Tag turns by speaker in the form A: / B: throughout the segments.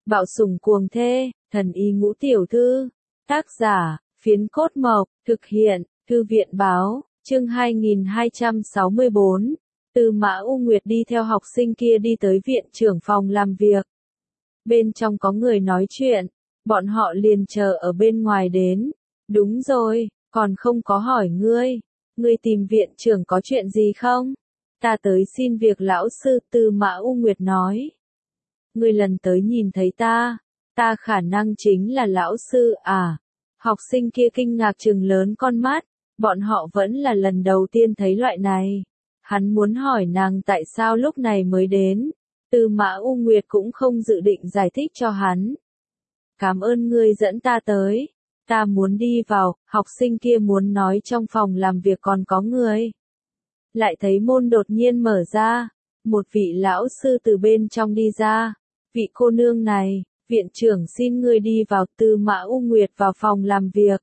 A: Bạo sủng cuồng thê, thần y ngũ tiểu thư. Tác giả, Phiến Cốt Mộc, thực hiện, Thư viện báo, chương 2264. Tư Mã U Nguyệt đi theo học sinh kia đi tới viện trưởng phòng làm việc. Bên trong có người nói chuyện, bọn họ liền chờ ở bên ngoài đến. Đúng rồi, còn không có hỏi ngươi. Ngươi tìm viện trưởng có chuyện gì không? Ta tới xin việc lão sư, Tư Mã U Nguyệt nói. Ngươi lần tới nhìn thấy ta khả năng chính là lão sư à? Học sinh kia kinh ngạc trừng lớn con mắt, bọn họ vẫn là lần đầu tiên thấy loại này. Hắn muốn hỏi nàng tại sao lúc này mới đến. Tư Mã U Nguyệt cũng không dự định giải thích cho hắn. Cảm ơn ngươi dẫn ta tới. Ta muốn đi vào, học sinh kia muốn nói trong phòng làm việc còn có người. Lại thấy môn đột nhiên mở ra, một vị lão sư từ bên trong đi ra. Vị cô nương này, viện trưởng xin ngươi đi vào. Tư Mã U Nguyệt vào phòng làm việc.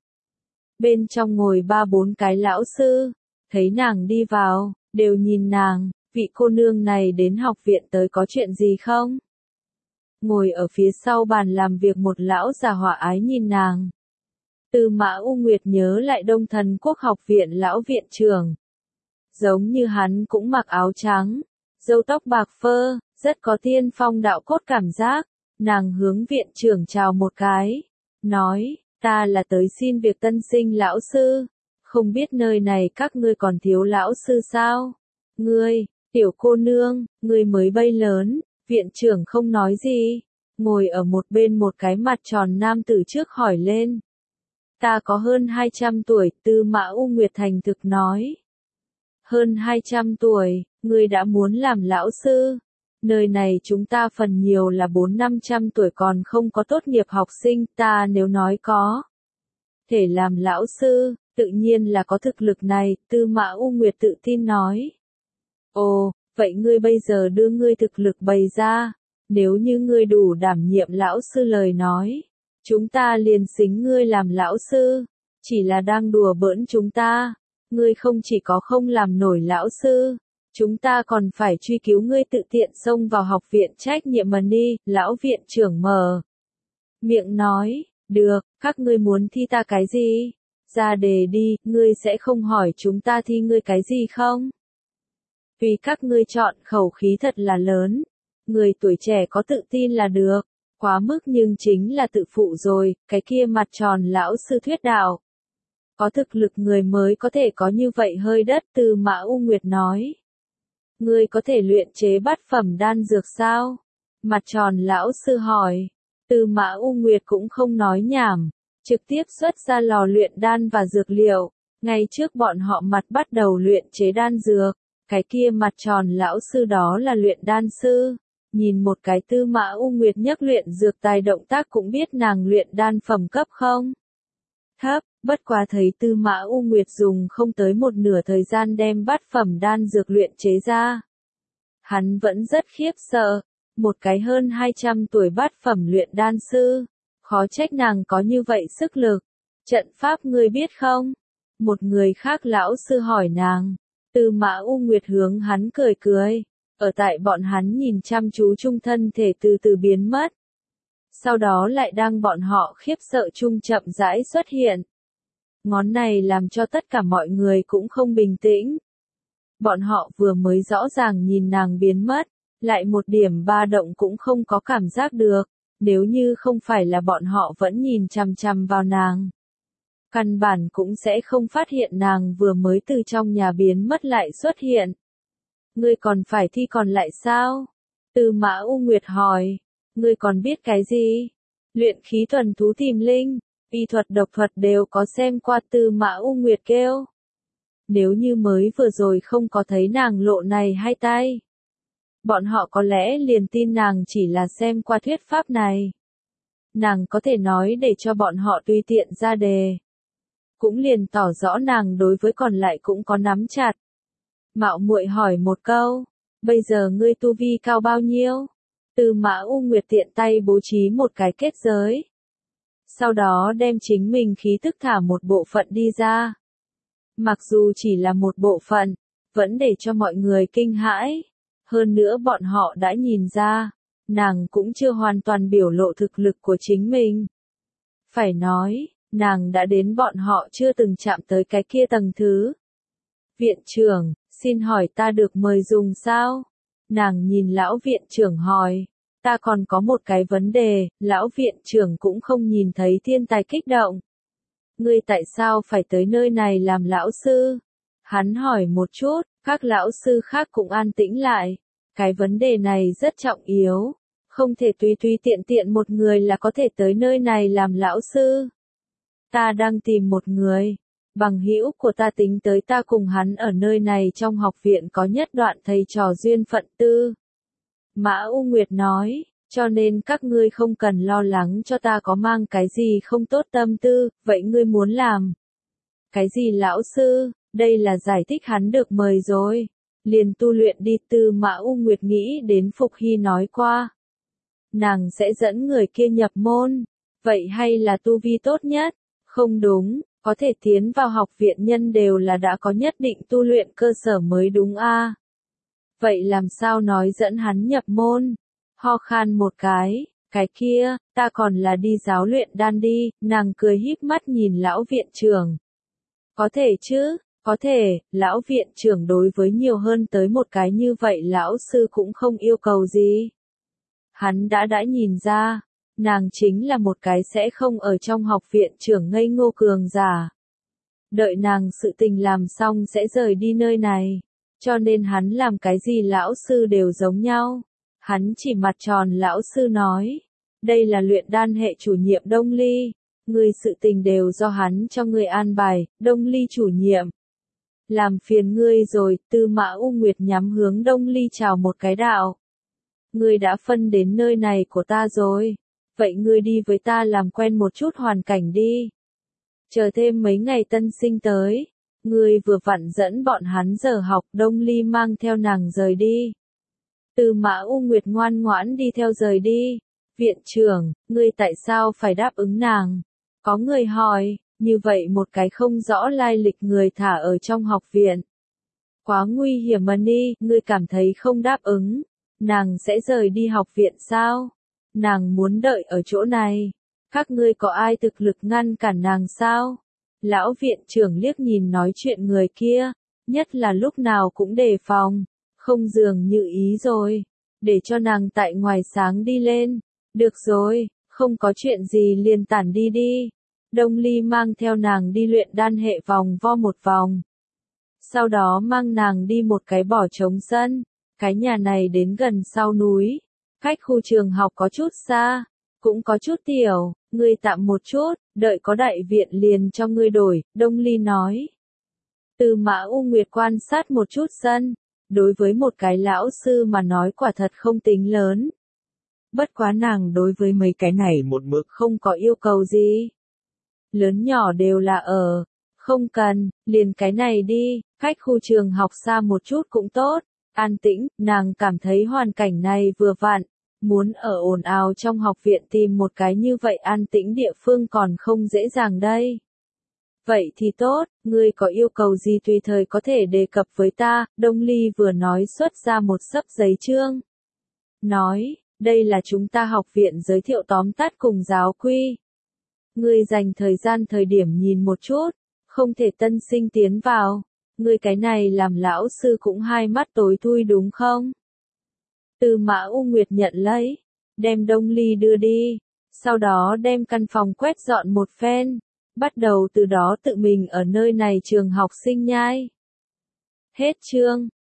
A: Bên trong ngồi 3-4 cái lão sư, thấy nàng đi vào, đều nhìn nàng, vị cô nương này đến học viện tới có chuyện gì không? Ngồi ở phía sau bàn làm việc một lão già hỏa ái nhìn nàng. Tư Mã U Nguyệt nhớ lại Đông Thần Quốc học viện lão viện trưởng. Giống như hắn cũng mặc áo trắng, râu tóc bạc phơ, rất có tiên phong đạo cốt cảm giác. Nàng hướng viện trưởng chào một cái, nói, ta là tới xin việc tân sinh lão sư, không biết nơi này các ngươi còn thiếu lão sư sao? Ngươi, tiểu cô nương, ngươi mới bay lớn. Viện trưởng không nói gì, ngồi ở một bên một cái mặt tròn nam tử trước hỏi lên. Ta có hơn 200 tuổi, Tư Mã U Nguyệt thành thực nói. Hơn 200 tuổi, ngươi đã muốn làm lão sư. Nơi này chúng ta phần nhiều là 400-500 tuổi còn không có tốt nghiệp học sinh, ta nếu nói có thể làm lão sư, tự nhiên là có thực lực này, Tư Mã U Nguyệt tự tin nói. Ồ, vậy ngươi bây giờ đưa ngươi thực lực bày ra, nếu như ngươi đủ đảm nhiệm lão sư lời nói, chúng ta liền xính ngươi làm lão sư, chỉ là đang đùa bỡn chúng ta, ngươi không chỉ có không làm nổi lão sư, chúng ta còn phải truy cứu ngươi tự tiện xông vào học viện trách nhiệm mà đi. Lão viện trưởng mở miệng nói, được, các ngươi muốn thi ta cái gì? Ra đề đi, ngươi sẽ không hỏi chúng ta thi ngươi cái gì không? Vì các ngươi chọn khẩu khí thật là lớn, người tuổi trẻ có tự tin là được, quá mức nhưng chính là tự phụ rồi, cái kia mặt tròn lão sư thuyết đạo. Có thực lực người mới có thể có như vậy hơi đất. Tư Mã U Nguyệt nói. Ngươi có thể luyện chế bát phẩm đan dược sao? Mặt tròn lão sư hỏi. Tư Mã U Nguyệt cũng không nói nhảm, trực tiếp xuất ra lò luyện đan và dược liệu, ngay trước bọn họ mặt bắt đầu luyện chế đan dược. Cái kia mặt tròn lão sư đó là luyện đan sư, nhìn một cái Tư Mã U Nguyệt nhấc luyện dược tài động tác cũng biết nàng luyện đan phẩm cấp không? Thấp, bất quá thấy Tư Mã U Nguyệt dùng không tới một nửa thời gian đem bát phẩm đan dược luyện chế ra. Hắn vẫn rất khiếp sợ, một cái hơn 200 tuổi bát phẩm luyện đan sư, khó trách nàng có như vậy sức lực. Trận pháp ngươi biết không? Một người khác lão sư hỏi nàng. Tư Mã U Nguyệt hướng hắn cười cười, ở tại bọn hắn nhìn chăm chú chung thân thể từ từ biến mất. Sau đó lại đang bọn họ khiếp sợ chung chậm rãi xuất hiện. Ngón này làm cho tất cả mọi người cũng không bình tĩnh. Bọn họ vừa mới rõ ràng nhìn nàng biến mất, lại một điểm ba động cũng không có cảm giác được, nếu như không phải là bọn họ vẫn nhìn chằm chằm vào nàng. Căn bản cũng sẽ không phát hiện nàng vừa mới từ trong nhà biến mất lại xuất hiện. Ngươi còn phải thi còn lại sao? Tư Mã U Nguyệt hỏi. Ngươi còn biết cái gì? Luyện khí thuần thú tìm linh, y thuật độc thuật đều có xem qua. Tư Mã U Nguyệt kêu. Nếu như mới vừa rồi không có thấy nàng lộ này hai tay, bọn họ có lẽ liền tin nàng chỉ là xem qua thuyết pháp này. Nàng có thể nói để cho bọn họ tùy tiện ra đề, cũng liền tỏ rõ nàng đối với còn lại cũng có nắm chặt. Mạo muội hỏi một câu, bây giờ ngươi tu vi cao bao nhiêu? Tư Mã U Nguyệt tiện tay bố trí một cái kết giới. Sau đó đem chính mình khí tức thả một bộ phận đi ra. Mặc dù chỉ là một bộ phận, vẫn để cho mọi người kinh hãi. Hơn nữa bọn họ đã nhìn ra, nàng cũng chưa hoàn toàn biểu lộ thực lực của chính mình. Phải nói, nàng đã đến bọn họ chưa từng chạm tới cái kia tầng thứ. Viện trưởng, xin hỏi ta được mời dùng sao? Nàng nhìn lão viện trưởng hỏi. Ta còn có một cái vấn đề, lão viện trưởng cũng không nhìn thấy thiên tài kích động. Ngươi tại sao phải tới nơi này làm lão sư? Hắn hỏi một chút, các lão sư khác cũng an tĩnh lại. Cái vấn đề này rất trọng yếu. Không thể tùy tùy tiện tiện một người là có thể tới nơi này làm lão sư. Ta đang tìm một người. Bằng hữu của ta tính tới ta cùng hắn ở nơi này trong học viện có nhất đoạn thầy trò duyên phận tư. Mã U Nguyệt nói, cho nên các ngươi không cần lo lắng cho ta có mang cái gì không tốt tâm tư, vậy ngươi muốn làm. Cái gì lão sư, đây là giải thích hắn được mời rồi. Liền tu luyện đi. Tư Mã U Nguyệt nghĩ đến Phục Hy nói qua. Nàng sẽ dẫn người kia nhập môn. Vậy hay là tu vi tốt nhất? Không đúng, có thể tiến vào học viện nhân đều là đã có nhất định tu luyện cơ sở mới đúng a. Vậy làm sao nói dẫn hắn nhập môn? Ho khan một cái kia, ta còn là đi giáo luyện đan đi, nàng cười híp mắt nhìn lão viện trưởng. Có thể chứ, có thể, lão viện trưởng đối với nhiều hơn tới một cái như vậy lão sư cũng không yêu cầu gì. Hắn đã nhìn ra, nàng chính là một cái sẽ không ở trong học viện trưởng ngây ngô cường giả. Đợi nàng sự tình làm xong sẽ rời đi nơi này, cho nên hắn làm cái gì lão sư đều giống nhau. Hắn chỉ mặt tròn lão sư nói, đây là luyện đan hệ chủ nhiệm Đông Ly, người sự tình đều do hắn cho người an bài, Đông Ly chủ nhiệm. Làm phiền ngươi rồi. Tư Mã U Nguyệt nhắm hướng Đông Ly chào một cái đạo. Ngươi đã phân đến nơi này của ta rồi. Vậy ngươi đi với ta làm quen một chút hoàn cảnh đi. Chờ thêm mấy ngày tân sinh tới. Ngươi vừa vặn dẫn bọn hắn giờ học. Đông Ly mang theo nàng rời đi. Tư Mã U Nguyệt ngoan ngoãn đi theo rời đi. Viện trưởng, ngươi tại sao phải đáp ứng nàng? Có người hỏi, như vậy một cái không rõ lai lịch người thả ở trong học viện. Quá nguy hiểm mà đi, ngươi cảm thấy không đáp ứng. Nàng sẽ rời đi học viện sao? Nàng muốn đợi ở chỗ này. Các ngươi có ai thực lực ngăn cản nàng sao? Lão viện trưởng liếc nhìn nói chuyện người kia, nhất là lúc nào cũng đề phòng, không dường như ý rồi, để cho nàng tại ngoài sáng đi lên. Được rồi, không có chuyện gì liền tản đi đi. Đông Ly mang theo nàng đi luyện đan hệ vòng vo một vòng. Sau đó mang nàng đi một cái bỏ trống sân. Cái nhà này đến gần sau núi, cách khu trường học có chút xa, cũng có chút tiểu, ngươi tạm một chút, đợi có đại viện liền cho ngươi đổi, Đông Ly nói. Tư Mã U Nguyệt quan sát một chút sân, đối với một cái lão sư mà nói quả thật không tính lớn. Bất quá nàng đối với mấy cái này một mực không có yêu cầu gì. Lớn nhỏ đều là ở, không cần, liền cái này đi, cách khu trường học xa một chút cũng tốt. An tĩnh, nàng cảm thấy hoàn cảnh này vừa vặn, muốn ở ồn ào trong học viện tìm một cái như vậy an tĩnh địa phương còn không dễ dàng đây. Vậy thì tốt, ngươi có yêu cầu gì tùy thời có thể đề cập với ta. Đông Ly vừa nói xuất ra một xấp giấy chương. Nói, đây là chúng ta học viện giới thiệu tóm tắt cùng giáo quy. Ngươi dành thời gian thời điểm nhìn một chút, không thể tân sinh tiến vào. Ngươi cái này làm lão sư cũng hai mắt tối thui đúng không? Tư Mã U Nguyệt nhận lấy, đem Đông Ly đưa đi, sau đó đem căn phòng quét dọn một phen, bắt đầu từ đó tự mình ở nơi này trường học sinh nhai. Hết chương.